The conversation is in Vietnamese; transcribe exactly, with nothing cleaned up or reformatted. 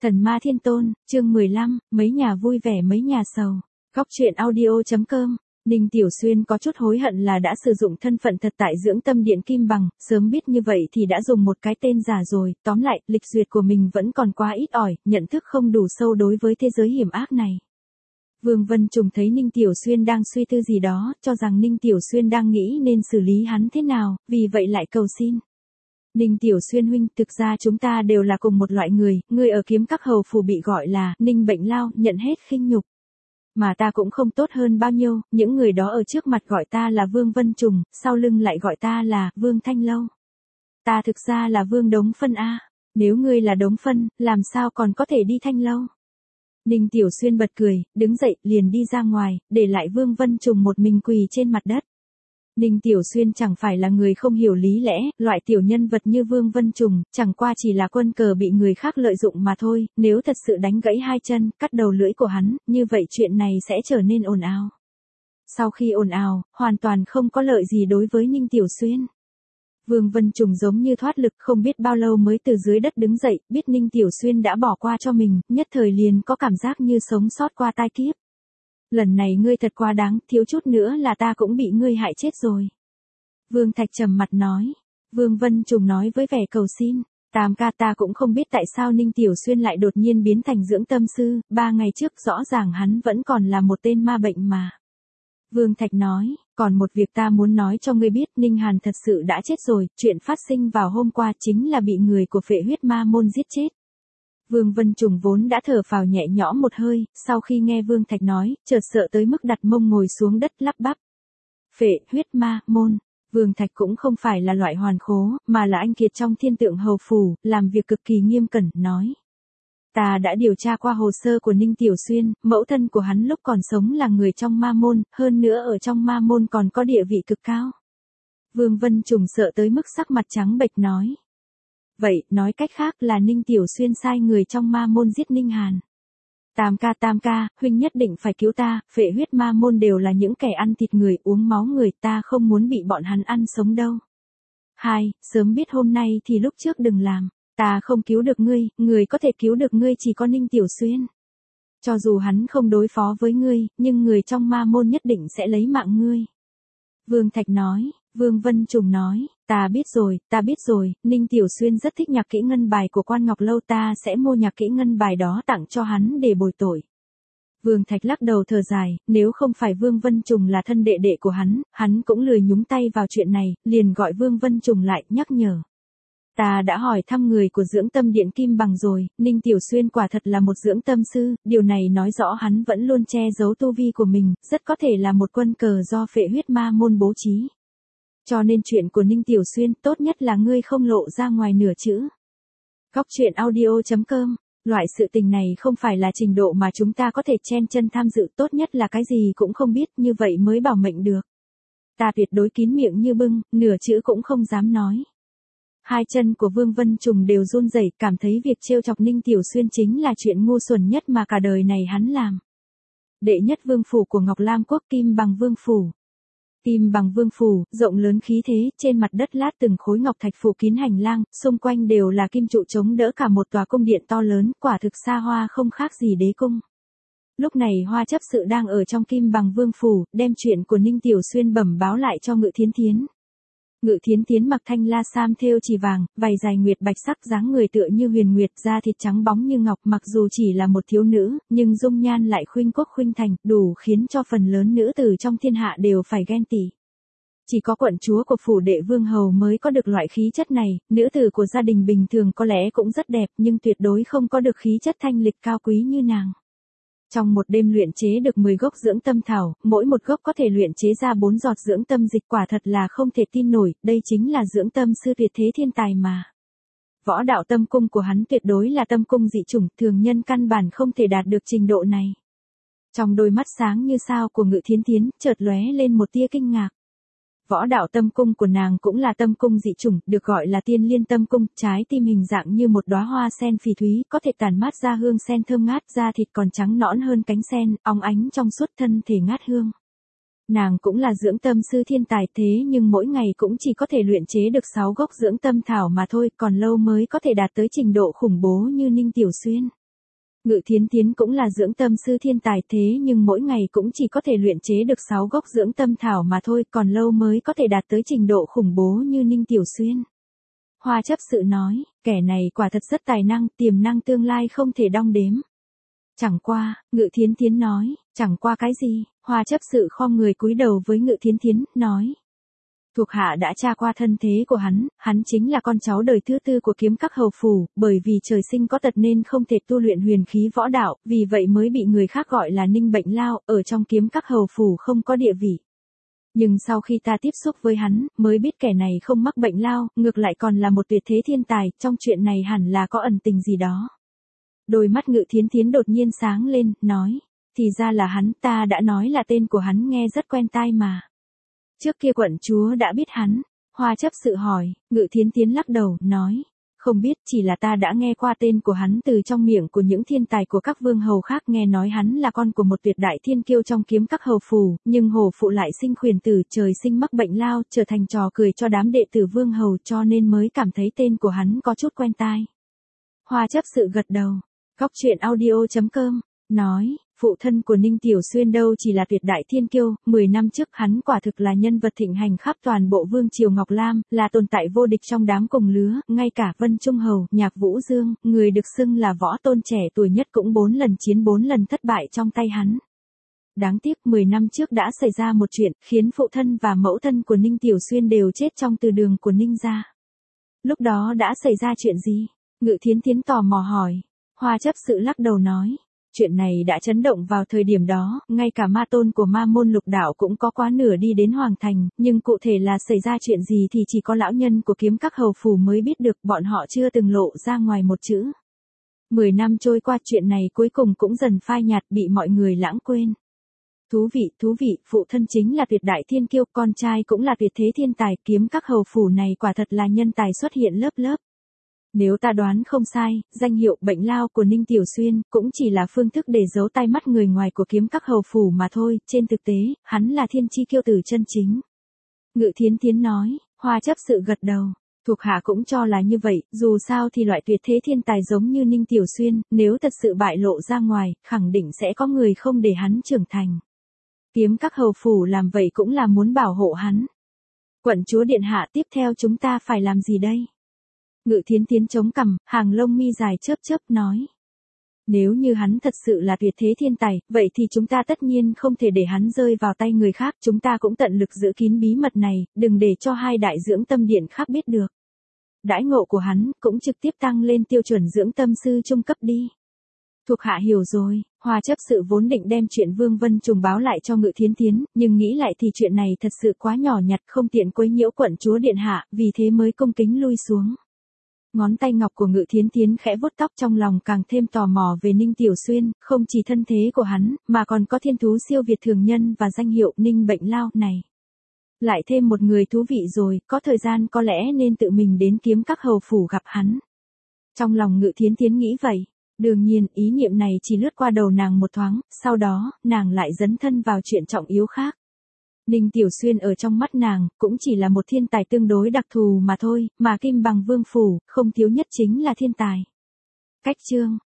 Thần ma thiên tôn, chương mười lăm, mấy nhà vui vẻ mấy nhà sầu. Góc truyện audio chấm com. Ninh Tiểu Xuyên có chút hối hận là đã sử dụng thân phận thật tại dưỡng tâm điện Kim Bằng, sớm biết như vậy thì đã dùng một cái tên giả rồi, tóm lại, lịch duyệt của mình vẫn còn quá ít ỏi, nhận thức không đủ sâu đối với thế giới hiểm ác này. Vương Vân Trùng thấy Ninh Tiểu Xuyên đang suy tư gì đó, cho rằng Ninh Tiểu Xuyên đang nghĩ nên xử lý hắn thế nào, vì vậy lại cầu xin. Ninh Tiểu Xuyên huynh, thực ra chúng ta đều là cùng một loại người, người ở kiếm các hầu phủ bị gọi là Ninh Bệnh Lao, nhận hết khinh nhục. Mà ta cũng không tốt hơn bao nhiêu, những người đó ở trước mặt gọi ta là Vương Vân Trùng, sau lưng lại gọi ta là Vương Thanh Lâu. Ta thực ra là Vương Đống Phân a, nếu ngươi là Đống Phân, làm sao còn có thể đi Thanh Lâu? Ninh Tiểu Xuyên bật cười, đứng dậy, liền đi ra ngoài, để lại Vương Vân Trùng một mình quỳ trên mặt đất. Ninh Tiểu Xuyên chẳng phải là người không hiểu lý lẽ, loại tiểu nhân vật như Vương Vân Trùng, chẳng qua chỉ là quân cờ bị người khác lợi dụng mà thôi, nếu thật sự đánh gãy hai chân, cắt đầu lưỡi của hắn, như vậy chuyện này sẽ trở nên ồn ào. Sau khi ồn ào, hoàn toàn không có lợi gì đối với Ninh Tiểu Xuyên. Vương Vân Trùng giống như thoát lực, không biết bao lâu mới từ dưới đất đứng dậy, biết Ninh Tiểu Xuyên đã bỏ qua cho mình, nhất thời liền có cảm giác như sống sót qua tai kiếp. Lần này ngươi thật quá đáng, thiếu chút nữa là ta cũng bị ngươi hại chết rồi. Vương Thạch trầm mặt nói. Vương Vân Trùng nói với vẻ cầu xin. Tam ca, ta cũng không biết tại sao Ninh Tiểu Xuyên lại đột nhiên biến thành dưỡng tâm sư, ba ngày trước rõ ràng hắn vẫn còn là một tên ma bệnh mà. Vương Thạch nói, còn một việc ta muốn nói cho ngươi biết, Ninh Hàn thật sự đã chết rồi, chuyện phát sinh vào hôm qua chính là bị người của Phệ Huyết Ma Môn giết chết. Vương Vân Trùng vốn đã thở phào nhẹ nhõm một hơi, sau khi nghe Vương Thạch nói, chợt sợ tới mức đặt mông ngồi xuống đất lắp bắp. Phệ Huyết Ma Môn, Vương Thạch cũng không phải là loại hoàn khố, mà là anh kiệt trong Thiên Tượng Hầu phủ, làm việc cực kỳ nghiêm cẩn, nói. Ta đã điều tra qua hồ sơ của Ninh Tiểu Xuyên, mẫu thân của hắn lúc còn sống là người trong ma môn, hơn nữa ở trong ma môn còn có địa vị cực cao. Vương Vân Trùng sợ tới mức sắc mặt trắng bệch nói. Vậy, nói cách khác là Ninh Tiểu Xuyên sai người trong ma môn giết Ninh Hàn. Tam ca tam ca, huynh nhất định phải cứu ta, Phệ Huyết Ma Môn đều là những kẻ ăn thịt người, uống máu người, ta không muốn bị bọn hắn ăn sống đâu. Hai, sớm biết hôm nay thì lúc trước đừng làm, ta không cứu được ngươi, người có thể cứu được ngươi chỉ có Ninh Tiểu Xuyên. Cho dù hắn không đối phó với ngươi, nhưng người trong ma môn nhất định sẽ lấy mạng ngươi. Vương Thạch nói. Vương Vân Trùng nói, ta biết rồi, ta biết rồi, Ninh Tiểu Xuyên rất thích nhạc kỹ ngân bài của Quan Ngọc Lâu, ta sẽ mua nhạc kỹ ngân bài đó tặng cho hắn để bồi tội. Vương Thạch lắc đầu thở dài, nếu không phải Vương Vân Trùng là thân đệ đệ của hắn, hắn cũng lười nhúng tay vào chuyện này, liền gọi Vương Vân Trùng lại, nhắc nhở. Ta đã hỏi thăm người của dưỡng tâm điện Kim Bằng rồi, Ninh Tiểu Xuyên quả thật là một dưỡng tâm sư, điều này nói rõ hắn vẫn luôn che giấu tu vi của mình, rất có thể là một quân cờ do Phệ Huyết Ma Môn bố trí. Cho nên chuyện của Ninh Tiểu Xuyên tốt nhất là ngươi không lộ ra ngoài nửa chữ. Góc truyện audio chấm com. Loại sự tình này không phải là trình độ mà chúng ta có thể chen chân tham dự, tốt nhất là cái gì cũng không biết, như vậy mới bảo mệnh được. Ta tuyệt đối kín miệng như bưng, nửa chữ cũng không dám nói. Hai chân của Vương Vân Trùng đều run rẩy, cảm thấy việc trêu chọc Ninh Tiểu Xuyên chính là chuyện ngu xuẩn nhất mà cả đời này hắn làm. Đệ nhất vương phủ của Ngọc Lam Quốc, Kim Bằng Vương phủ. Kim Bằng Vương phủ, rộng lớn khí thế, trên mặt đất lát từng khối ngọc thạch phủ kín hành lang, xung quanh đều là kim trụ chống đỡ cả một tòa cung điện to lớn, quả thực xa hoa không khác gì đế cung. Lúc này Hoa chấp sự đang ở trong Kim Bằng Vương phủ, đem chuyện của Ninh Tiểu Xuyên bẩm báo lại cho Ngự Thiến Thiến. Ngự Thiến Thiến mặc thanh la sam thêu chỉ vàng, vảy dài nguyệt bạch sắc, dáng người tựa như huyền nguyệt, da thịt trắng bóng như ngọc, mặc dù chỉ là một thiếu nữ, nhưng dung nhan lại khuynh quốc khuynh thành, đủ khiến cho phần lớn nữ tử trong thiên hạ đều phải ghen tị. Chỉ có quận chúa của phủ đệ vương hầu mới có được loại khí chất này, nữ tử của gia đình bình thường có lẽ cũng rất đẹp, nhưng tuyệt đối không có được khí chất thanh lịch cao quý như nàng. Trong một đêm luyện chế được mười gốc dưỡng tâm thảo, mỗi một gốc có thể luyện chế ra bốn giọt dưỡng tâm dịch, quả thật là không thể tin nổi, đây chính là dưỡng tâm sư tuyệt thế thiên tài mà. Võ đạo tâm cung của hắn tuyệt đối là tâm cung dị chủng, thường nhân căn bản không thể đạt được trình độ này. Trong đôi mắt sáng như sao của Ngự Thiến Thiến, chợt lóe lên một tia kinh ngạc. Võ đạo tâm cung của nàng cũng là tâm cung dị chủng, được gọi là tiên liên tâm cung, trái tim hình dạng như một đóa hoa sen phỉ thúy, có thể tản mát ra hương sen thơm ngát, da thịt còn trắng nõn hơn cánh sen, óng ánh trong suốt, thân thể ngát hương. Nàng cũng là dưỡng tâm sư thiên tài, thế nhưng mỗi ngày cũng chỉ có thể luyện chế được sáu gốc dưỡng tâm thảo mà thôi, còn lâu mới có thể đạt tới trình độ khủng bố như Ninh Tiểu Xuyên. Ngự Thiến Thiến cũng là dưỡng tâm sư thiên tài thế nhưng mỗi ngày cũng chỉ có thể luyện chế được sáu gốc dưỡng tâm thảo mà thôi, còn lâu mới có thể đạt tới trình độ khủng bố như Ninh Tiểu Xuyên. Hoa chấp sự nói, kẻ này quả thật rất tài năng, tiềm năng tương lai không thể đong đếm. Chẳng qua, Ngự Thiến Thiến nói, chẳng qua cái gì, Hoa chấp sự khom người cúi đầu với Ngự Thiến Thiến, nói. Thuộc hạ đã tra qua thân thế của hắn, hắn chính là con cháu đời thứ tư của kiếm các hầu phủ, bởi vì trời sinh có tật nên không thể tu luyện huyền khí võ đạo, vì vậy mới bị người khác gọi là Ninh Bệnh Lao, ở trong kiếm các hầu phủ không có địa vị. Nhưng sau khi ta tiếp xúc với hắn, mới biết kẻ này không mắc bệnh lao, ngược lại còn là một tuyệt thế thiên tài, trong chuyện này hẳn là có ẩn tình gì đó. Đôi mắt Ngự Thiến Thiến đột nhiên sáng lên, nói, thì ra là hắn, ta đã nói là tên của hắn nghe rất quen tai mà. Trước kia quận chúa đã biết hắn, Hoa chấp sự hỏi, Ngự Thiến Thiến lắc đầu, nói, không biết, chỉ là ta đã nghe qua tên của hắn từ trong miệng của những thiên tài của các vương hầu khác, nghe nói hắn là con của một tuyệt đại thiên kiêu trong kiếm các hầu phủ, nhưng hầu phụ lại sinh khuyển tử, trời sinh mắc bệnh lao, trở thành trò cười cho đám đệ tử vương hầu, cho nên mới cảm thấy tên của hắn có chút quen tai. Hoa chấp sự gật đầu, Góc truyện audio chấm com, nói, phụ thân của Ninh Tiểu Xuyên đâu chỉ là tuyệt đại thiên kiêu, mười năm trước hắn quả thực là nhân vật thịnh hành khắp toàn bộ vương triều Ngọc Lam, là tồn tại vô địch trong đám cùng lứa, ngay cả Vân Trung Hầu, Nhạc Vũ Dương, người được xưng là võ tôn trẻ tuổi nhất cũng bốn lần chiến bốn lần thất bại trong tay hắn. Đáng tiếc mười năm trước đã xảy ra một chuyện, khiến phụ thân và mẫu thân của Ninh Tiểu Xuyên đều chết trong từ đường của Ninh gia. Lúc đó đã xảy ra chuyện gì? Ngự Thiến Thiến tò mò hỏi. Hoa chấp sự lắc đầu nói. Chuyện này đã chấn động vào thời điểm đó, ngay cả ma tôn của ma môn lục đạo cũng có quá nửa đi đến Hoàng Thành, nhưng cụ thể là xảy ra chuyện gì thì chỉ có lão nhân của kiếm các hầu phủ mới biết được, bọn họ chưa từng lộ ra ngoài một chữ. Mười năm trôi qua, chuyện này cuối cùng cũng dần phai nhạt, bị mọi người lãng quên. Thú vị, thú vị, phụ thân chính là tuyệt đại thiên kiêu, con trai cũng là tuyệt thế thiên tài, kiếm các hầu phủ này quả thật là nhân tài xuất hiện lớp lớp. Nếu ta đoán không sai, danh hiệu bệnh lao của Ninh Tiểu Xuyên cũng chỉ là phương thức để giấu tai mắt người ngoài của kiếm các hầu phủ mà thôi, trên thực tế, hắn là thiên chi kiêu tử chân chính. Ngự Thiến Thiến nói, Hoa chấp sự gật đầu, thuộc hạ cũng cho là như vậy, dù sao thì loại tuyệt thế thiên tài giống như Ninh Tiểu Xuyên, nếu thật sự bại lộ ra ngoài, khẳng định sẽ có người không để hắn trưởng thành. Kiếm các hầu phủ làm vậy cũng là muốn bảo hộ hắn. Quận chúa điện hạ, tiếp theo chúng ta phải làm gì đây? Ngự Thiến Thiến chống cằm, hàng lông mi dài chớp chớp nói. Nếu như hắn thật sự là tuyệt thế thiên tài, vậy thì chúng ta tất nhiên không thể để hắn rơi vào tay người khác, chúng ta cũng tận lực giữ kín bí mật này, đừng để cho hai đại dưỡng tâm điện khác biết được. Đãi ngộ của hắn cũng trực tiếp tăng lên tiêu chuẩn dưỡng tâm sư trung cấp đi. Thuộc hạ hiểu rồi, Hoa chấp sự vốn định đem chuyện Vương Vân Trùng báo lại cho Ngự Thiến Thiến, nhưng nghĩ lại thì chuyện này thật sự quá nhỏ nhặt, không tiện quấy nhiễu quận chúa điện hạ, vì thế mới cung kính lui xuống. Ngón tay ngọc của Ngự Thiến Thiến khẽ vuốt tóc, trong lòng càng thêm tò mò về Ninh Tiểu Xuyên, không chỉ thân thế của hắn, mà còn có thiên thú siêu việt thường nhân và danh hiệu Ninh Bệnh Lao này. Lại thêm một người thú vị rồi, có thời gian có lẽ nên tự mình đến kiếm các hầu phủ gặp hắn. Trong lòng Ngự Thiến Thiến nghĩ vậy. Đương nhiên, ý niệm này chỉ lướt qua đầu nàng một thoáng, sau đó, nàng lại dấn thân vào chuyện trọng yếu khác. Ninh Tiểu Xuyên ở trong mắt nàng, cũng chỉ là một thiên tài tương đối đặc thù mà thôi, mà Kim Bằng Vương Phủ, không thiếu nhất chính là thiên tài. Cách chương